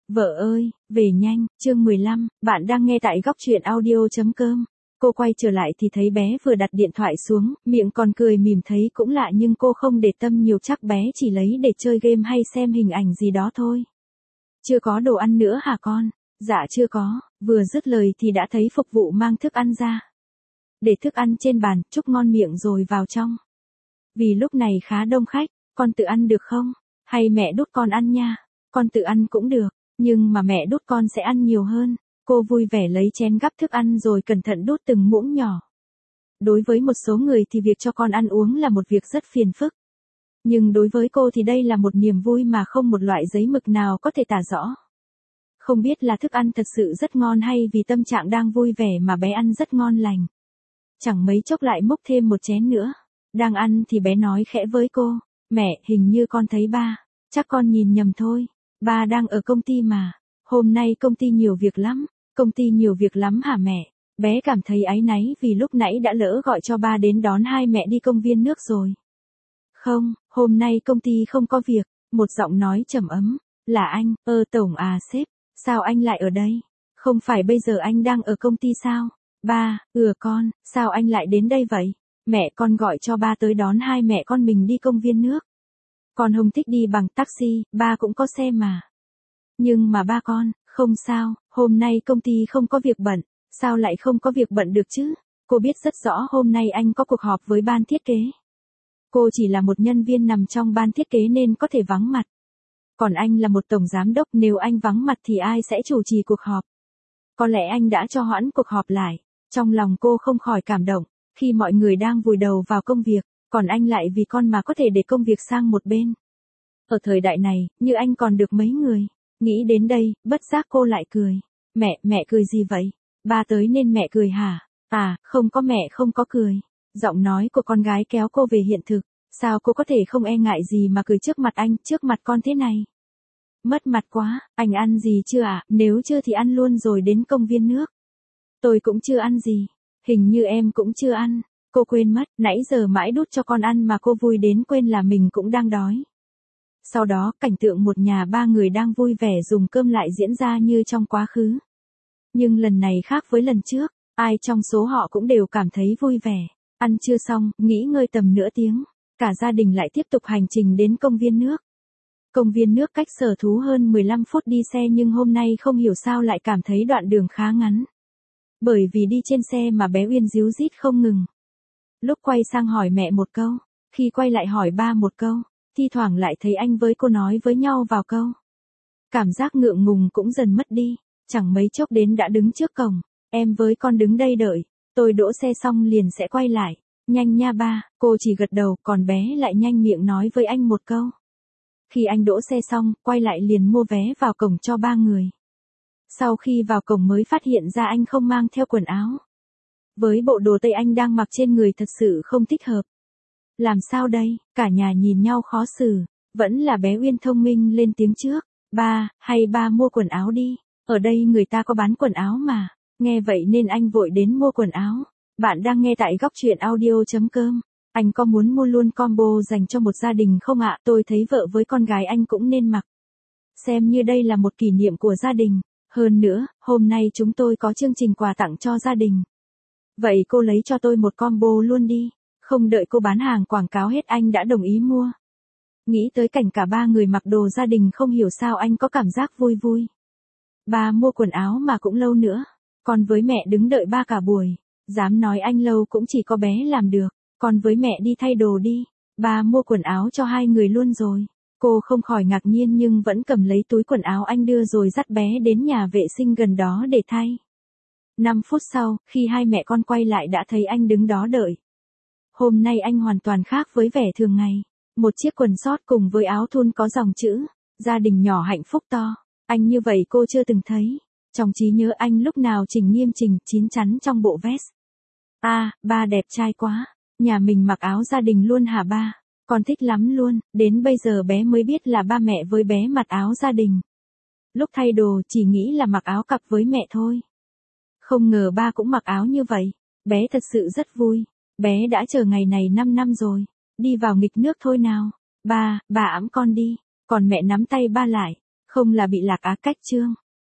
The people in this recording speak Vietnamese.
Vợ ơi, về nhanh, chương 15, bạn đang nghe tại góc truyện audio.com. Cô quay trở lại thì thấy bé vừa đặt điện thoại xuống, miệng còn cười mỉm, thấy cũng lạ nhưng cô không để tâm nhiều, chắc bé chỉ lấy để chơi game hay xem hình ảnh gì đó thôi. Chưa có đồ ăn nữa hả con? Dạ chưa có, vừa dứt lời thì đã thấy phục vụ mang thức ăn ra. Để thức ăn trên bàn, chúc ngon miệng rồi vào trong. Vì lúc này khá đông khách, con tự ăn được không? Hay mẹ đút con ăn nha? Con tự ăn cũng được. Nhưng mà mẹ đút con sẽ ăn nhiều hơn. Cô vui vẻ lấy chén gắp thức ăn rồi cẩn thận đút từng muỗng nhỏ. Đối với một số người thì việc cho con ăn uống là một việc rất phiền phức. Nhưng đối với cô thì đây là một niềm vui mà không một loại giấy mực nào có thể tả rõ. Không biết là thức ăn thật sự rất ngon hay vì tâm trạng đang vui vẻ mà bé ăn rất ngon lành. Chẳng mấy chốc lại múc thêm một chén nữa. Đang ăn thì bé nói khẽ với cô, mẹ, hình như con thấy ba. Chắc con nhìn nhầm thôi. Ba đang ở công ty mà. Hôm nay công ty nhiều việc lắm. Công ty nhiều việc lắm hả mẹ? Bé cảm thấy áy náy vì lúc nãy đã lỡ gọi cho ba đến đón hai mẹ đi công viên nước rồi. Không, hôm nay công ty không có việc. Một giọng nói trầm ấm. Là anh, tổng à sếp. Sao anh lại ở đây? Không phải bây giờ anh đang ở công ty sao? Ba, con, sao anh lại đến đây vậy? Mẹ con gọi cho ba tới đón hai mẹ con mình đi công viên nước. Con không thích đi bằng taxi, ba cũng có xe mà. Nhưng mà ba con, không sao, hôm nay công ty không có việc bận, sao lại không có việc bận được chứ? Cô biết rất rõ hôm nay anh có cuộc họp với ban thiết kế. Cô chỉ là một nhân viên nằm trong ban thiết kế nên có thể vắng mặt. Còn anh là một tổng giám đốc, nếu anh vắng mặt thì ai sẽ chủ trì cuộc họp? Có lẽ anh đã cho hoãn cuộc họp lại. Trong lòng cô không khỏi cảm động, khi mọi người đang vùi đầu vào công việc, còn anh lại vì con mà có thể để công việc sang một bên. Ở thời đại này, như anh còn được mấy người. Nghĩ đến đây, bất giác cô lại cười. Mẹ cười gì vậy? Ba tới nên mẹ cười hả? À, không có, mẹ không có cười. Giọng nói của con gái kéo cô về hiện thực. Sao cô có thể không e ngại gì mà cười trước mặt anh, trước mặt con thế này? Mất mặt quá, anh ăn gì chưa ạ? Nếu chưa thì ăn luôn rồi đến công viên nước. Tôi cũng chưa ăn gì. Hình như em cũng chưa ăn. Cô quên mất, nãy giờ mãi đút cho con ăn mà cô vui đến quên là mình cũng đang đói. Sau đó, cảnh tượng một nhà ba người đang vui vẻ dùng cơm lại diễn ra như trong quá khứ. Nhưng lần này khác với lần trước, ai trong số họ cũng đều cảm thấy vui vẻ. Ăn trưa xong, nghỉ ngơi tầm nửa tiếng, cả gia đình lại tiếp tục hành trình đến công viên nước. Công viên nước cách sở thú hơn 15 phút đi xe nhưng hôm nay không hiểu sao lại cảm thấy đoạn đường khá ngắn. Bởi vì đi trên xe mà bé Uyên ríu rít không ngừng. Lúc quay sang hỏi mẹ một câu, khi quay lại hỏi ba một câu, thi thoảng lại thấy anh với cô nói với nhau vào câu. Cảm giác ngượng ngùng cũng dần mất đi, chẳng mấy chốc đến đã đứng trước cổng, em với con đứng đây đợi, tôi đỗ xe xong liền sẽ quay lại, nhanh nha ba, cô chỉ gật đầu, còn bé lại nhanh miệng nói với anh một câu. Khi anh đỗ xe xong, quay lại liền mua vé vào cổng cho ba người. Sau khi vào cổng mới phát hiện ra anh không mang theo quần áo. Với bộ đồ tây anh đang mặc trên người thật sự không thích hợp. Làm sao đây, cả nhà nhìn nhau khó xử, vẫn là bé Uyên thông minh lên tiếng trước. Ba, hay ba mua quần áo đi, ở đây người ta có bán quần áo mà. Nghe vậy nên anh vội đến mua quần áo. Bạn đang nghe tại góc truyện audio.com. Anh có muốn mua luôn combo dành cho một gia đình không ạ? Tôi thấy vợ với con gái anh cũng nên mặc. Xem như đây là một kỷ niệm của gia đình. Hơn nữa, hôm nay chúng tôi có chương trình quà tặng cho gia đình. Vậy cô lấy cho tôi một combo luôn đi. Không đợi cô bán hàng quảng cáo hết anh đã đồng ý mua. Nghĩ tới cảnh cả ba người mặc đồ gia đình không hiểu sao anh có cảm giác vui vui. Ba mua quần áo mà cũng lâu nữa. Con với mẹ đứng đợi ba cả buổi. Dám nói anh lâu cũng chỉ có bé làm được. Con với mẹ đi thay đồ đi. Ba mua quần áo cho hai người luôn rồi. Cô không khỏi ngạc nhiên nhưng vẫn cầm lấy túi quần áo anh đưa rồi dắt bé đến nhà vệ sinh gần đó để thay. 5 phút sau, khi hai mẹ con quay lại đã thấy anh đứng đó đợi. Hôm nay anh hoàn toàn khác với vẻ thường ngày. Một chiếc quần sót cùng với áo thun có dòng chữ, gia đình nhỏ hạnh phúc to. Anh như vậy cô chưa từng thấy. Trong trí nhớ anh lúc nào chỉnh nghiêm chỉnh, chín chắn trong bộ vest. Ba đẹp trai quá. Nhà mình mặc áo gia đình luôn hả ba? Con thích lắm luôn, đến bây giờ bé mới biết là ba mẹ với bé mặc áo gia đình. Lúc thay đồ chỉ nghĩ là mặc áo cặp với mẹ thôi. Không ngờ ba cũng mặc áo như vậy. Bé thật sự rất vui. Bé đã chờ ngày này 5 năm rồi. Đi vào nghịch nước thôi nào. Ba ẵm con đi. Còn mẹ nắm tay ba lại. Không là bị lạc á cách chương.